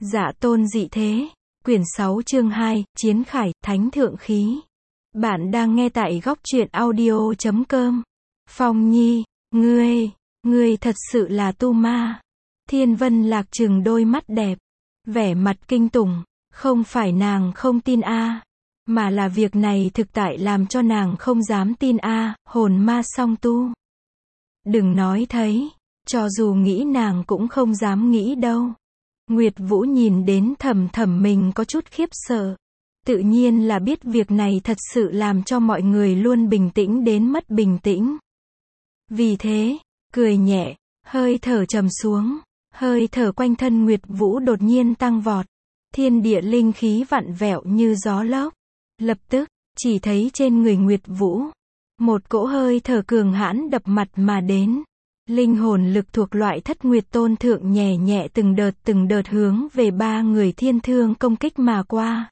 Dạ tôn dị thế. Quyển 6 chương 2, Chiến Khải, Thánh Thượng Khí. Bạn đang nghe tại góc truyện audio.com. Phong Nhi, ngươi thật sự là tu ma. Thiên Vân Lạc trừng đôi mắt đẹp, vẻ mặt kinh tủng, không phải nàng không tin mà là việc này thực tại làm cho nàng không dám tin hồn ma song tu. Đừng nói thấy, cho dù nghĩ nàng cũng không dám nghĩ đâu. Nguyệt Vũ nhìn đến thầm mình có chút khiếp sợ. Tự nhiên là biết việc này thật sự làm cho mọi người luôn bình tĩnh đến mất bình tĩnh. Vì thế, cười nhẹ, hơi thở trầm xuống, hơi thở quanh thân Nguyệt Vũ đột nhiên tăng vọt. Thiên địa linh khí vặn vẹo như gió lốc. Lập tức, chỉ thấy trên người Nguyệt Vũ, một cỗ hơi thở cường hãn đập mặt mà đến. Linh hồn lực thuộc loại Thất Nguyệt Tôn Thượng nhẹ nhẹ từng đợt hướng về ba người thiên thương công kích mà qua.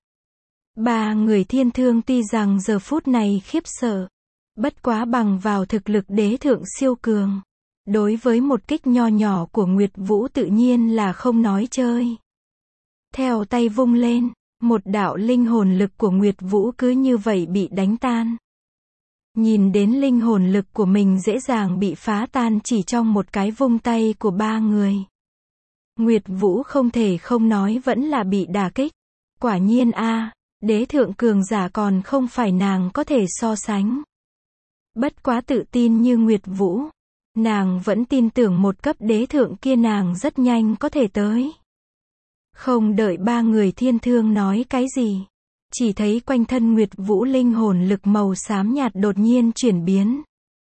Ba người thiên thương tuy rằng giờ phút này khiếp sợ, bất quá bằng vào thực lực đế thượng siêu cường. Đối với một kích nho nhỏ của Nguyệt Vũ tự nhiên là không nói chơi. Theo tay vung lên, một đạo linh hồn lực của Nguyệt Vũ cứ như vậy bị đánh tan. Nhìn đến linh hồn lực của mình dễ dàng bị phá tan chỉ trong một cái vung tay của ba người. Nguyệt Vũ không thể không nói vẫn là bị đả kích. Quả nhiên đế thượng cường giả còn không phải nàng có thể so sánh. Bất quá tự tin như Nguyệt Vũ, nàng vẫn tin tưởng một cấp đế thượng kia nàng rất nhanh có thể tới. Không đợi ba người thiên thương nói cái gì, chỉ thấy quanh thân Nguyệt Vũ linh hồn lực màu xám nhạt đột nhiên chuyển biến.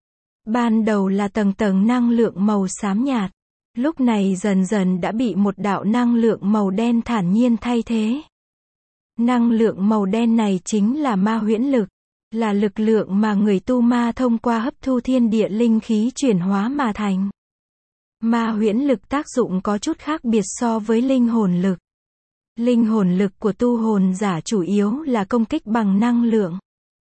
Ban đầu là tầng năng lượng màu xám nhạt, lúc này dần dần đã bị một đạo năng lượng màu đen thản nhiên thay thế. Năng lượng màu đen này chính là ma huyễn lực, là lực lượng mà người tu ma thông qua hấp thu thiên địa linh khí chuyển hóa mà thành. Ma huyễn lực tác dụng có chút khác biệt so với linh hồn lực. Linh hồn lực của tu hồn giả chủ yếu là công kích bằng năng lượng.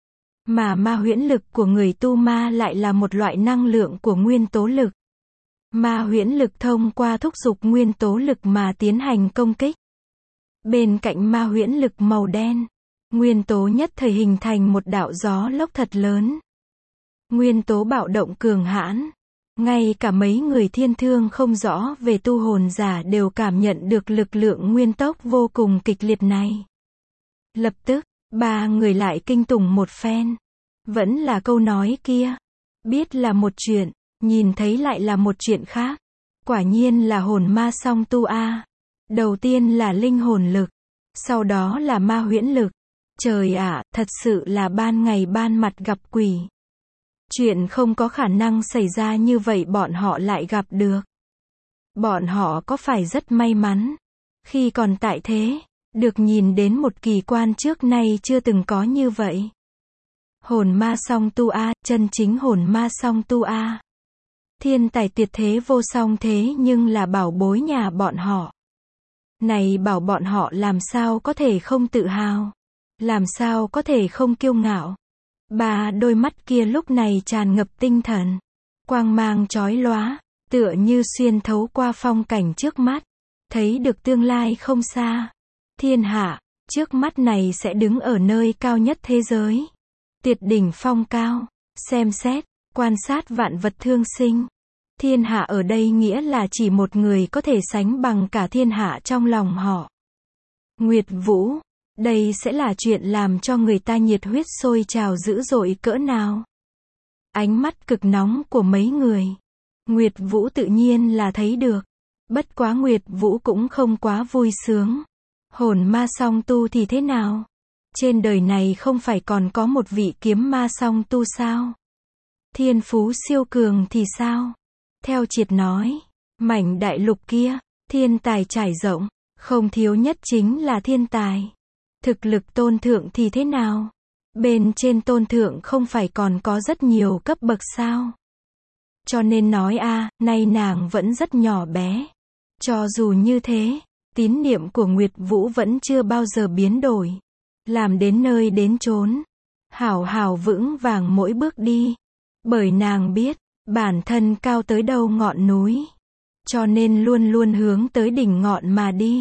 Mà ma huyễn lực của người tu ma lại là một loại năng lượng của nguyên tố lực. Ma huyễn lực thông qua thúc giục nguyên tố lực mà tiến hành công kích. Bên cạnh ma huyễn lực màu đen, nguyên tố nhất thời hình thành một đạo gió lốc thật lớn. Nguyên tố bạo động cường hãn. Ngay cả mấy người thiên thương không rõ về tu hồn giả đều cảm nhận được lực lượng nguyên tốc vô cùng kịch liệt này. Lập tức, ba người lại kinh tủng một phen. Vẫn là câu nói kia. Biết là một chuyện, nhìn thấy lại là một chuyện khác. Quả nhiên là hồn ma song tu Đầu tiên là linh hồn lực, sau đó là ma huyễn lực. Trời ạ, thật sự là ban ngày ban mặt gặp quỷ. Chuyện không có khả năng xảy ra như vậy bọn họ lại gặp được. Bọn họ có phải rất may mắn, khi còn tại thế, được nhìn đến một kỳ quan trước nay chưa từng có như vậy. Hồn ma song tu chân chính hồn ma song tu Thiên tài tuyệt thế vô song thế nhưng là bảo bối nhà bọn họ. Này bảo bọn họ làm sao có thể không tự hào, làm sao có thể không kiêu ngạo. Ba đôi mắt kia lúc này tràn ngập tinh thần, quang mang chói lóa, tựa như xuyên thấu qua phong cảnh trước mắt, thấy được tương lai không xa. Thiên hạ, trước mắt này sẽ đứng ở nơi cao nhất thế giới. Tuyệt đỉnh phong cao, xem xét, quan sát vạn vật thương sinh. Thiên hạ ở đây nghĩa là chỉ một người có thể sánh bằng cả thiên hạ trong lòng họ. Nguyệt Vũ. Đây sẽ là chuyện làm cho người ta nhiệt huyết sôi trào dữ dội cỡ nào. Ánh mắt cực nóng của mấy người, Nguyệt Vũ tự nhiên là thấy được. Bất quá Nguyệt Vũ cũng không quá vui sướng. Hồn ma song tu thì thế nào? Trên đời này không phải còn có một vị kiếm ma song tu sao? Thiên phú siêu cường thì sao? Theo triệt nói, mảnh đại lục kia, thiên tài trải rộng, không thiếu nhất chính là thiên tài. Thực lực tôn thượng thì thế nào? Bên trên tôn thượng không phải còn có rất nhiều cấp bậc sao? Cho nên nói nay nàng vẫn rất nhỏ bé. Cho dù như thế, tín niệm của Nguyệt Vũ vẫn chưa bao giờ biến đổi. Làm đến nơi đến chốn, hảo vững vàng mỗi bước đi. Bởi nàng biết, bản thân cao tới đâu ngọn núi. Cho nên luôn luôn hướng tới đỉnh ngọn mà đi.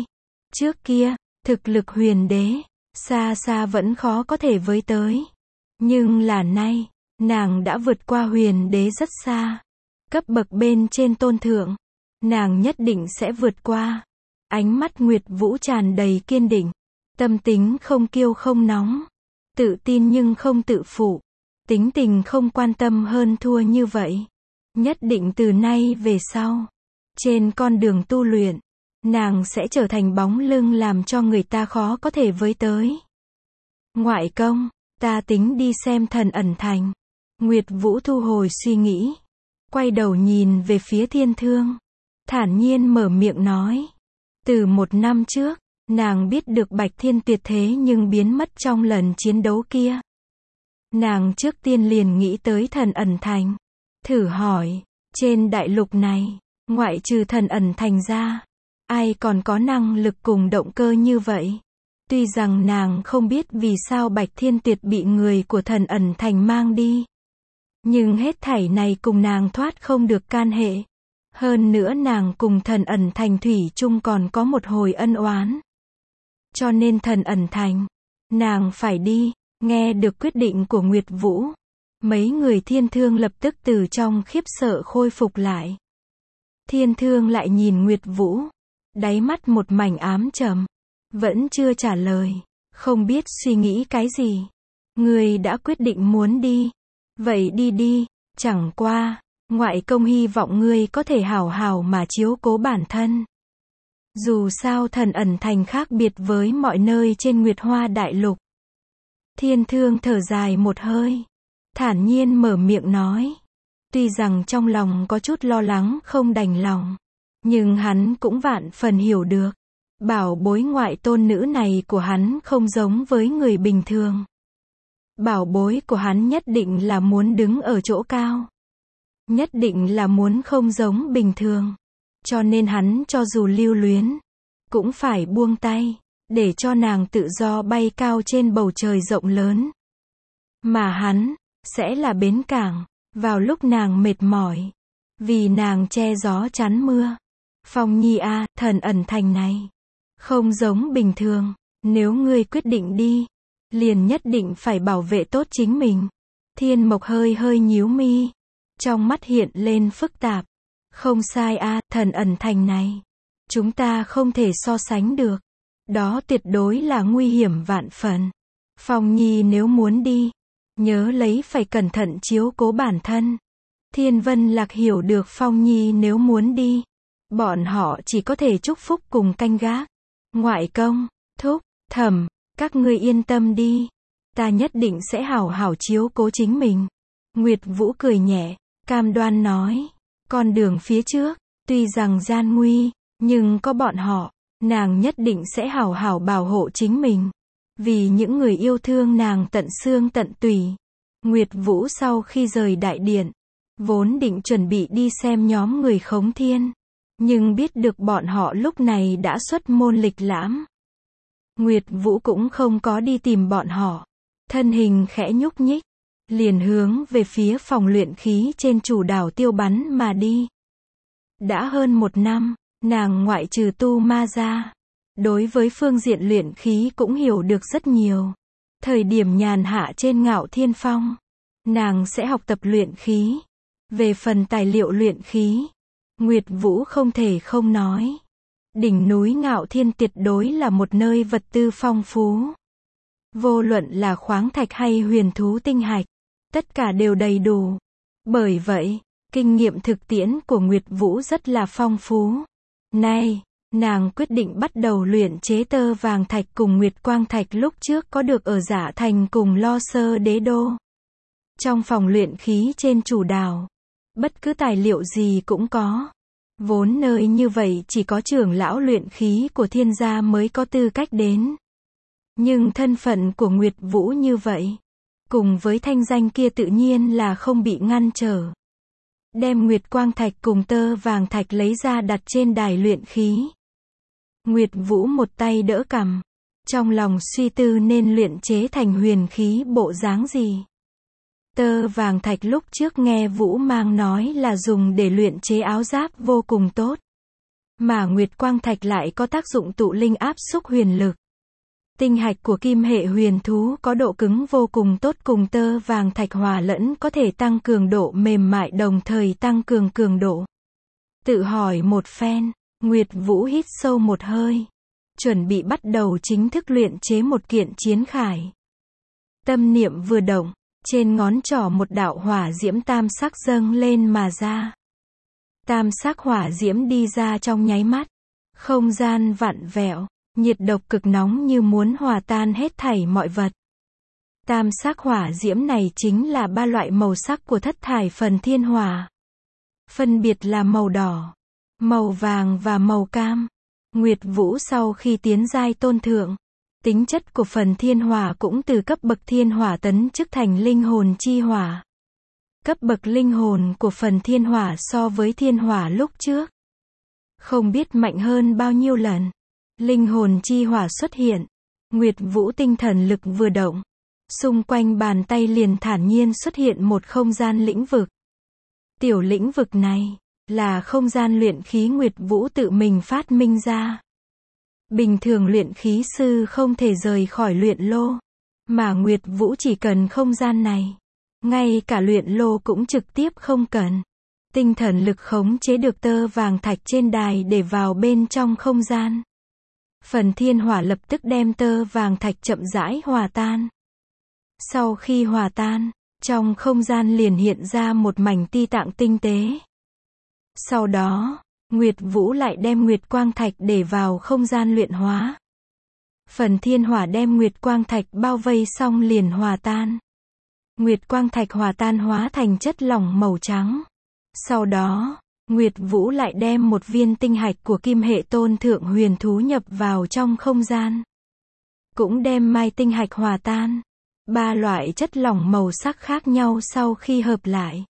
Trước kia, thực lực huyền đế, xa xa vẫn khó có thể với tới. Nhưng là nay, nàng đã vượt qua huyền đế rất xa. Cấp bậc bên trên tôn thượng, nàng nhất định sẽ vượt qua. Ánh mắt Nguyệt Vũ tràn đầy kiên định. Tâm tính không kiêu không nóng. Tự tin nhưng không tự phụ. Tính tình không quan tâm hơn thua như vậy. Nhất định từ nay về sau, trên con đường tu luyện, nàng sẽ trở thành bóng lưng làm cho người ta khó có thể với tới. Ngoại công, ta tính đi xem Thần Ẩn Thành. Nguyệt Vũ thu hồi suy nghĩ, quay đầu nhìn về phía Thiên Thương, thản nhiên mở miệng nói. Từ 1 năm trước, nàng biết được Bạch Thiên tuyệt thế nhưng biến mất trong lần chiến đấu kia. Nàng trước tiên liền nghĩ tới Thần Ẩn Thành. Thử hỏi, trên đại lục này, ngoại trừ Thần Ẩn Thành ra, ai còn có năng lực cùng động cơ như vậy? Tuy rằng nàng không biết vì sao Bạch Thiên Tuyệt bị người của Thần Ẩn Thành mang đi. Nhưng hết thảy này cùng nàng thoát không được can hệ. Hơn nữa nàng cùng Thần Ẩn Thành thủy chung còn có một hồi ân oán. Cho nên Thần Ẩn Thành, nàng phải đi. Nghe được quyết định của Nguyệt Vũ, mấy người Thiên Thương lập tức từ trong khiếp sợ khôi phục lại. Thiên Thương lại nhìn Nguyệt Vũ, đáy mắt một mảnh ám trầm, vẫn chưa trả lời, không biết suy nghĩ cái gì. Ngươi đã quyết định muốn đi, vậy đi đi, chẳng qua, ngoại công hy vọng ngươi có thể hảo hảo mà chiếu cố bản thân. Dù sao Thần Ẩn Thành khác biệt với mọi nơi trên Nguyệt Hoa Đại Lục. Thiên Thương thở dài một hơi, thản nhiên mở miệng nói. Tuy rằng trong lòng có chút lo lắng không đành lòng, nhưng hắn cũng vạn phần hiểu được. Bảo bối ngoại tôn nữ này của hắn không giống với người bình thường. Bảo bối của hắn nhất định là muốn đứng ở chỗ cao. Nhất định là muốn không giống bình thường. Cho nên hắn cho dù lưu luyến, cũng phải buông tay, để cho nàng tự do bay cao trên bầu trời rộng lớn. Mà hắn, sẽ là bến cảng, vào lúc nàng mệt mỏi. Vì nàng che gió chắn mưa. Phong Nhi a, Thần Ẩn Thành này không giống bình thường, nếu ngươi quyết định đi, liền nhất định phải bảo vệ tốt chính mình. Thiên Mộc hơi hơi nhíu mi, trong mắt hiện lên phức tạp. Không sai a, Thần Ẩn Thành này, chúng ta không thể so sánh được. Đó tuyệt đối là nguy hiểm vạn phần. Phong Nhi nếu muốn đi, nhớ lấy phải cẩn thận chiếu cố bản thân. Thiên Vân Lạc hiểu được Phong Nhi nếu muốn đi, bọn họ chỉ có thể chúc phúc cùng canh gác. Ngoại công, thúc, thẩm, các ngươi yên tâm đi. Ta nhất định sẽ hảo hảo chiếu cố chính mình. Nguyệt Vũ cười nhẹ, cam đoan nói. Con đường phía trước, tuy rằng gian nguy, nhưng có bọn họ, nàng nhất định sẽ hảo hảo bảo hộ chính mình. Vì những người yêu thương nàng tận xương tận tủy. Nguyệt Vũ sau khi rời đại điện, vốn định chuẩn bị đi xem nhóm người Khống Thiên. Nhưng biết được bọn họ lúc này đã xuất môn lịch lãm. Nguyệt Vũ cũng không có đi tìm bọn họ. Thân hình khẽ nhúc nhích, liền hướng về phía phòng luyện khí trên chủ đảo Tiêu Bắn mà đi. Đã hơn 1 năm, nàng ngoại trừ tu ma ra, đối với phương diện luyện khí cũng hiểu được rất nhiều. Thời điểm nhàn hạ trên Ngạo Thiên Phong, nàng sẽ học tập luyện khí. Về phần tài liệu luyện khí, Nguyệt Vũ không thể không nói. Đỉnh núi Ngạo Thiên tuyệt đối là một nơi vật tư phong phú. Vô luận là khoáng thạch hay huyền thú tinh hạch, tất cả đều đầy đủ. Bởi vậy, kinh nghiệm thực tiễn của Nguyệt Vũ rất là phong phú. Nay, nàng quyết định bắt đầu luyện chế tơ vàng thạch cùng Nguyệt Quang thạch lúc trước có được ở Dạ Thành cùng Lo Sơ Đế Đô. Trong phòng luyện khí trên chủ đảo, bất cứ tài liệu gì cũng có. Vốn nơi như vậy chỉ có trưởng lão luyện khí của Thiên gia mới có tư cách đến. Nhưng thân phận của Nguyệt Vũ như vậy, cùng với thanh danh kia tự nhiên là không bị ngăn trở. Đem Nguyệt Quang thạch cùng tơ vàng thạch lấy ra đặt trên đài luyện khí. Nguyệt Vũ một tay đỡ cằm, trong lòng suy tư nên luyện chế thành huyền khí bộ dáng gì. Tơ vàng thạch lúc trước nghe Vũ Mang nói là dùng để luyện chế áo giáp vô cùng tốt. Mà Nguyệt Quang Thạch lại có tác dụng tụ linh áp xúc huyền lực. Tinh hạch của kim hệ huyền thú có độ cứng vô cùng tốt, cùng tơ vàng thạch hòa lẫn có thể tăng cường độ mềm mại đồng thời tăng cường cường độ. Tự hỏi một phen, Nguyệt Vũ hít sâu một hơi, chuẩn bị bắt đầu chính thức luyện chế một kiện chiến khải. Tâm niệm vừa động, trên ngón trỏ một đạo hỏa diễm tam sắc dâng lên mà ra. Tam sắc hỏa diễm đi ra trong nháy mắt, không gian vặn vẹo, nhiệt độc cực nóng như muốn hòa tan hết thảy mọi vật. Tam sắc hỏa diễm này chính là ba loại màu sắc của thất thải phần thiên hỏa. Phân biệt là màu đỏ, màu vàng và màu cam. Nguyệt Vũ sau khi tiến giai tôn thượng, tính chất của phần thiên hỏa cũng từ cấp bậc thiên hỏa tấn chức thành linh hồn chi hỏa. Cấp bậc linh hồn của phần thiên hỏa so với thiên hỏa lúc trước, không biết mạnh hơn bao nhiêu lần. Linh hồn chi hỏa xuất hiện, Nguyệt Vũ tinh thần lực vừa động, xung quanh bàn tay liền thản nhiên xuất hiện một không gian lĩnh vực. Tiểu lĩnh vực này là không gian luyện khí Nguyệt Vũ tự mình phát minh ra. Bình thường luyện khí sư không thể rời khỏi luyện lô, mà Nguyệt Vũ chỉ cần không gian này. Ngay cả luyện lô cũng trực tiếp không cần. Tinh thần lực khống chế được tơ vàng thạch trên đài để vào bên trong không gian. Phần thiên hỏa lập tức đem tơ vàng thạch chậm rãi hòa tan. Sau khi hòa tan, trong không gian liền hiện ra một mảnh ti tạng tinh tế. Sau đó, Nguyệt Vũ lại đem Nguyệt Quang Thạch để vào không gian luyện hóa. Phần thiên hỏa đem Nguyệt Quang Thạch bao vây xong liền hòa tan. Nguyệt Quang Thạch hòa tan hóa thành chất lỏng màu trắng. Sau đó, Nguyệt Vũ lại đem một viên tinh hạch của kim hệ tôn thượng huyền thú nhập vào trong không gian. Cũng đem mai tinh hạch hòa tan. Ba loại chất lỏng màu sắc khác nhau sau khi hợp lại,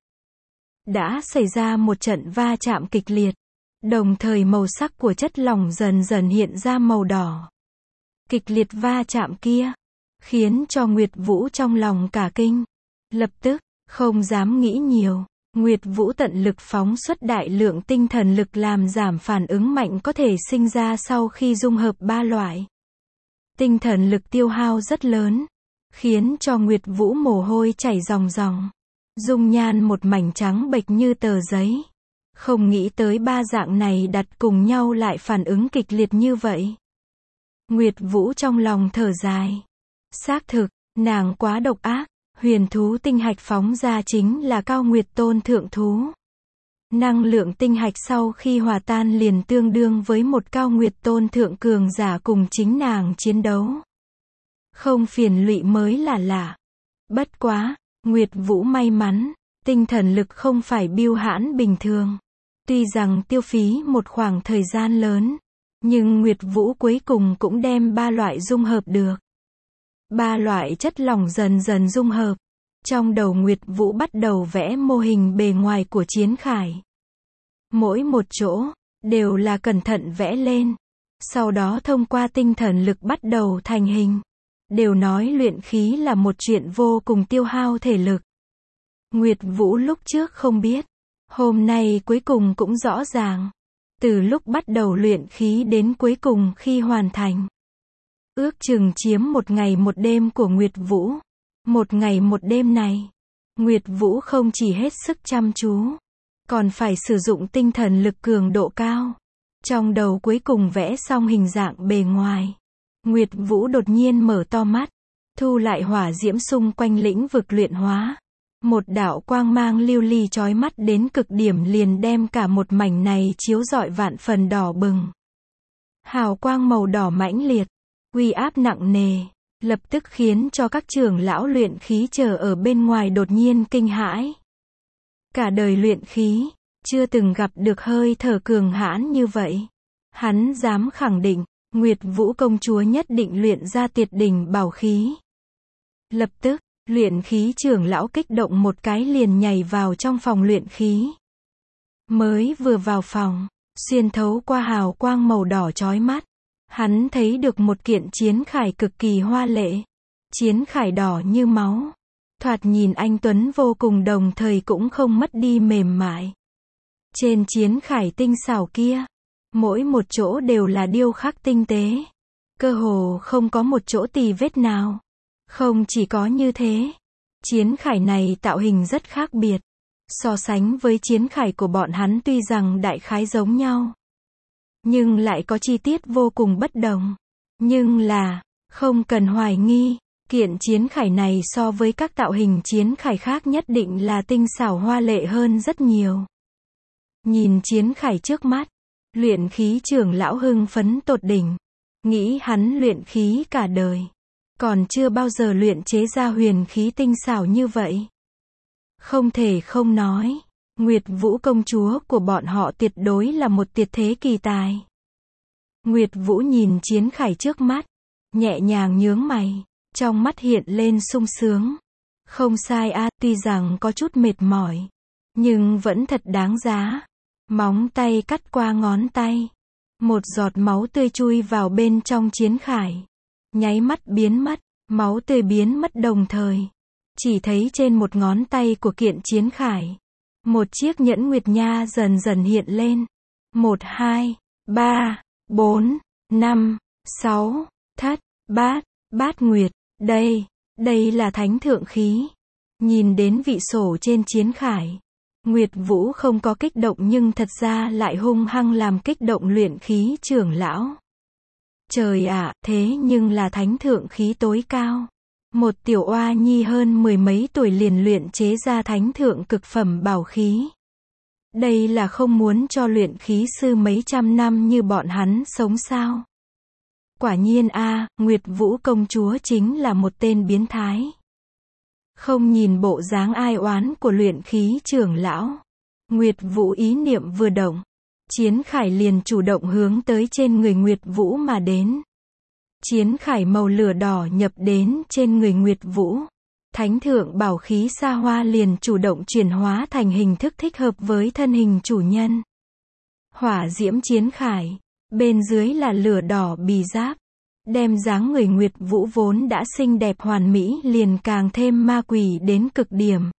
đã xảy ra một trận va chạm kịch liệt. Đồng thời màu sắc của chất lỏng dần dần hiện ra màu đỏ. Kịch liệt va chạm kia, khiến cho Nguyệt Vũ trong lòng cả kinh. Lập tức, không dám nghĩ nhiều. Nguyệt Vũ tận lực phóng xuất đại lượng tinh thần lực làm giảm phản ứng mạnh có thể sinh ra sau khi dung hợp ba loại. Tinh thần lực tiêu hao rất lớn, khiến cho Nguyệt Vũ mồ hôi chảy ròng ròng. Dung nhan một mảnh trắng bệch như tờ giấy. Không nghĩ tới ba dạng này đặt cùng nhau lại phản ứng kịch liệt như vậy. Nguyệt Vũ trong lòng thở dài. Xác thực, nàng quá độc ác. Huyền thú tinh hạch phóng ra chính là cao nguyệt tôn thượng thú. Năng lượng tinh hạch sau khi hòa tan liền tương đương với một cao nguyệt tôn thượng cường giả cùng chính nàng chiến đấu. Không phiền lụy mới là lạ. Bất quá, Nguyệt Vũ may mắn, tinh thần lực không phải bưu hãn bình thường. Tuy rằng tiêu phí một khoảng thời gian lớn, nhưng Nguyệt Vũ cuối cùng cũng đem ba loại dung hợp được. Ba loại chất lỏng dần dần dung hợp. Trong đầu Nguyệt Vũ bắt đầu vẽ mô hình bề ngoài của chiến khải. Mỗi một chỗ, đều là cẩn thận vẽ lên. Sau đó thông qua tinh thần lực bắt đầu thành hình. Đều nói luyện khí là một chuyện vô cùng tiêu hao thể lực. Nguyệt Vũ lúc trước không biết. Hôm nay cuối cùng cũng rõ ràng. Từ lúc bắt đầu luyện khí đến cuối cùng khi hoàn thành. Ước chừng chiếm một ngày một đêm của Nguyệt Vũ. Một ngày một đêm này, Nguyệt Vũ không chỉ hết sức chăm chú, còn phải sử dụng tinh thần lực cường độ cao. Trong đầu cuối cùng vẽ xong hình dạng bề ngoài. Nguyệt Vũ đột nhiên mở to mắt, thu lại hỏa diễm xung quanh lĩnh vực luyện hóa. Một đạo quang mang lưu ly chói mắt đến cực điểm liền đem cả một mảnh này chiếu rọi vạn phần đỏ bừng. Hào quang màu đỏ mãnh liệt, uy áp nặng nề, lập tức khiến cho các trưởng lão luyện khí chờ ở bên ngoài đột nhiên kinh hãi. Cả đời luyện khí, chưa từng gặp được hơi thở cường hãn như vậy. Hắn dám khẳng định, Nguyệt Vũ công chúa nhất định luyện ra tuyệt đỉnh bảo khí. Lập tức, luyện khí trưởng lão kích động một cái liền nhảy vào trong phòng luyện khí. Mới vừa vào phòng, xuyên thấu qua hào quang màu đỏ chói mắt, hắn thấy được một kiện chiến khải cực kỳ hoa lệ. Chiến khải đỏ như máu. Thoạt nhìn anh tuấn vô cùng đồng thời cũng không mất đi mềm mại. Trên chiến khải tinh xảo kia, Mỗi một chỗ đều là điêu khắc tinh tế. Cơ hồ không có một chỗ tì vết nào. Không chỉ có như thế. Chiến khải này tạo hình rất khác biệt. So sánh với chiến khải của bọn hắn tuy rằng đại khái giống nhau. Nhưng lại có chi tiết vô cùng bất đồng. Nhưng là, không cần hoài nghi, kiện chiến khải này so với các tạo hình chiến khải khác nhất định là tinh xảo hoa lệ hơn rất nhiều. Nhìn chiến khải trước mắt, luyện khí trưởng lão hưng phấn tột đỉnh. Nghĩ hắn luyện khí cả đời. Còn chưa bao giờ luyện chế ra huyền khí tinh xảo như vậy. Không thể không nói, Nguyệt Vũ công chúa của bọn họ tuyệt đối là một tuyệt thế kỳ tài. Nguyệt Vũ nhìn chiến khải trước mắt, nhẹ nhàng nhướng mày, trong mắt hiện lên sung sướng. Không sai a, tuy rằng có chút mệt mỏi, nhưng vẫn thật đáng giá. Móng tay cắt qua ngón tay, một giọt máu tươi chui vào bên trong chiến khải. Nháy mắt biến mất, máu tươi biến mất đồng thời. Chỉ thấy trên một ngón tay của kiện chiến khải, một chiếc nhẫn nguyệt nha dần dần hiện lên. 1, 2, 3, 4, 5, 6, thất, bát, bát nguyệt. Đây là thánh thượng khí. Nhìn đến vị sổ trên chiến khải, Nguyệt Vũ không có kích động nhưng thật ra lại hung hăng làm kích động luyện khí trưởng lão. Trời ạ, thế nhưng là thánh thượng khí tối cao. Một tiểu oa nhi hơn 10 mấy tuổi liền luyện chế ra thánh thượng cực phẩm bảo khí. Đây là không muốn cho luyện khí sư mấy trăm năm như bọn hắn sống sao? Quả nhiên a, Nguyệt Vũ công chúa chính là một tên biến thái. Không nhìn bộ dáng ai oán của luyện khí trưởng lão, Nguyệt Vũ ý niệm vừa động, chiến khải liền chủ động hướng tới trên người Nguyệt Vũ mà đến. Chiến khải màu lửa đỏ nhập đến trên người Nguyệt Vũ. Thánh thượng bảo khí xa hoa liền chủ động chuyển hóa thành hình thức thích hợp với thân hình chủ nhân. Hỏa diễm chiến khải, bên dưới là lửa đỏ bì giáp. Đem dáng người Nguyệt Vũ vốn đã xinh đẹp hoàn mỹ liền càng thêm ma quỷ đến cực điểm.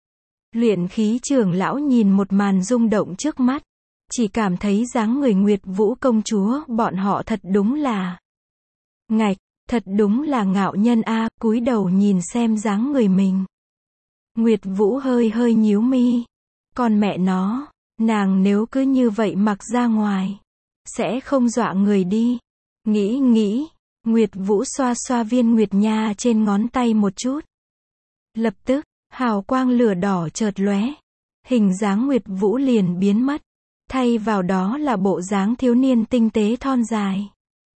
Luyện khí trưởng lão nhìn một màn rung động trước mắt, chỉ cảm thấy dáng người Nguyệt Vũ công chúa bọn họ thật đúng là ngạch, thật đúng là ngạo nhân a, cúi đầu nhìn xem dáng người mình. Nguyệt Vũ hơi hơi nhíu mi, còn mẹ nó, nàng nếu cứ như vậy mặc ra ngoài, sẽ không dọa người đi. Nghĩ, Nguyệt Vũ xoa xoa viên nguyệt nha trên ngón tay một chút. Lập tức, hào quang lửa đỏ chợt lóe, hình dáng Nguyệt Vũ liền biến mất, thay vào đó là bộ dáng thiếu niên tinh tế thon dài.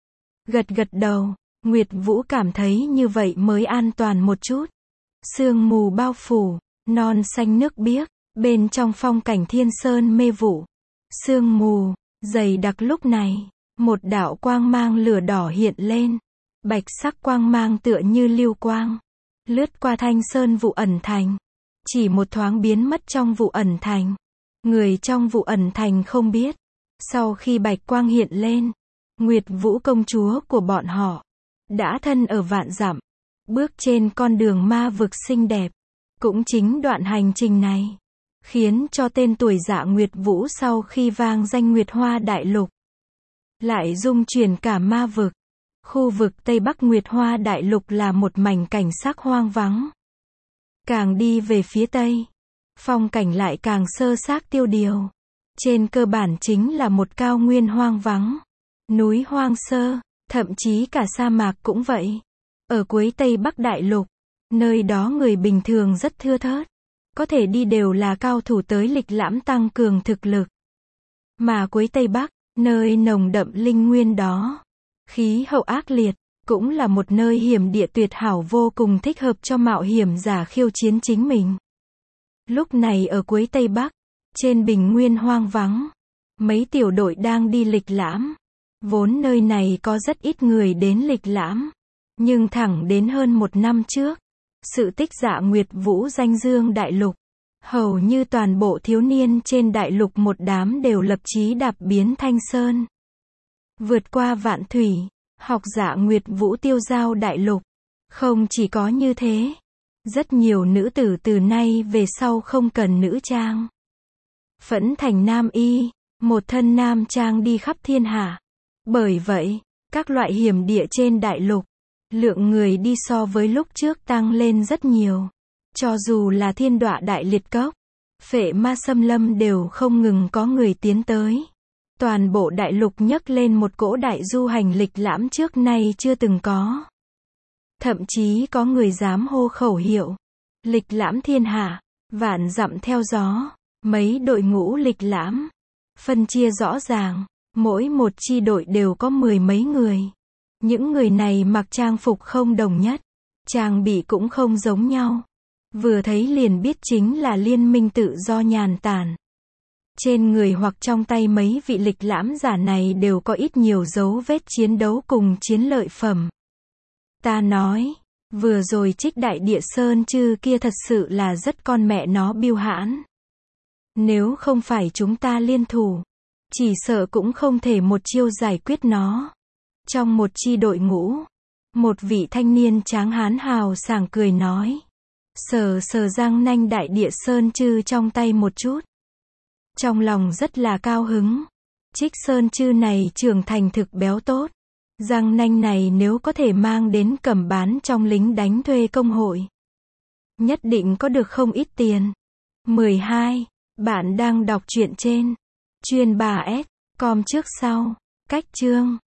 Gật gật đầu, Nguyệt Vũ cảm thấy như vậy mới an toàn một chút. Sương mù bao phủ, non xanh nước biếc, bên trong phong cảnh thiên sơn mê vụ. Sương mù dày đặc lúc này, một đạo quang mang lửa đỏ hiện lên. Bạch sắc quang mang tựa như lưu quang, lướt qua thanh sơn vụ ẩn thành. Chỉ một thoáng biến mất trong vụ ẩn thành. Người trong vụ ẩn thành không biết. Sau khi bạch quang hiện lên, Nguyệt Vũ công chúa của bọn họ đã thân ở vạn dặm, bước trên con đường ma vực xinh đẹp. Cũng chính đoạn hành trình này, khiến cho tên tuổi dạ Nguyệt Vũ sau khi vang danh Nguyệt Hoa Đại Lục, lại dung chuyển cả ma vực. Khu vực Tây Bắc Nguyệt Hoa Đại Lục là một mảnh cảnh sắc hoang vắng. Càng đi về phía Tây, phong cảnh lại càng sơ xác tiêu điều. Trên cơ bản chính là một cao nguyên hoang vắng, núi hoang sơ, thậm chí cả sa mạc cũng vậy. Ở cuối Tây Bắc Đại Lục, nơi đó người bình thường rất thưa thớt, có thể đi đều là cao thủ tới lịch lãm tăng cường thực lực. Mà cuối Tây Bắc, nơi nồng đậm linh nguyên đó, khí hậu ác liệt, cũng là một nơi hiểm địa tuyệt hảo vô cùng thích hợp cho mạo hiểm giả khiêu chiến chính mình. Lúc này ở cuối Tây Bắc, trên bình nguyên hoang vắng, mấy tiểu đội đang đi lịch lãm. Vốn nơi này có rất ít người đến lịch lãm, nhưng thẳng đến hơn một năm trước, sự tích dạ Nguyệt Vũ danh dương đại lục, hầu như toàn bộ thiếu niên trên đại lục một đám đều lập chí đạp biến Thanh Sơn, vượt qua vạn thủy, học dạ Nguyệt Vũ tiêu giao đại lục. Không chỉ có như thế, rất nhiều nữ tử từ nay về sau không cần nữ trang, phẫn thành nam y, một thân nam trang đi khắp thiên hạ. Bởi vậy, các loại hiểm địa trên đại lục, lượng người đi so với lúc trước tăng lên rất nhiều. Cho dù là Thiên Đọa Đại Liệt Cốc, Phệ Ma Xâm Lâm đều không ngừng có người tiến tới. Toàn bộ đại lục nhấc lên một cỗ đại du hành lịch lãm trước nay chưa từng có. Thậm chí có người dám hô khẩu hiệu, lịch lãm thiên hạ, vạn dặm theo gió. Mấy đội ngũ lịch lãm, phân chia rõ ràng, mỗi một chi đội đều có 10 mấy người. Những người này mặc trang phục không đồng nhất, trang bị cũng không giống nhau. Vừa thấy liền biết chính là liên minh tự do nhàn tản. Trên người hoặc trong tay mấy vị lịch lãm giả này đều có ít nhiều dấu vết chiến đấu cùng chiến lợi phẩm. Ta nói, vừa rồi Trích Đại Địa Sơn Chư kia thật sự là rất con mẹ nó biêu hãn. Nếu không phải chúng ta liên thủ, chỉ sợ cũng không thể một chiêu giải quyết nó. Trong một chi đội ngũ, một vị thanh niên tráng hán hào sảng cười nói. Sờ sờ răng nanh Đại Địa Sơn Chư trong tay một chút. Trong lòng rất là cao hứng. Trích Sơn Chư này trưởng thành thực béo tốt. Răng nanh này nếu có thể mang đến cầm bán trong lính đánh thuê công hội, nhất định có được không ít tiền. 12. Bạn đang đọc truyện trên Chuyên bà S.com trước sau. Cách chương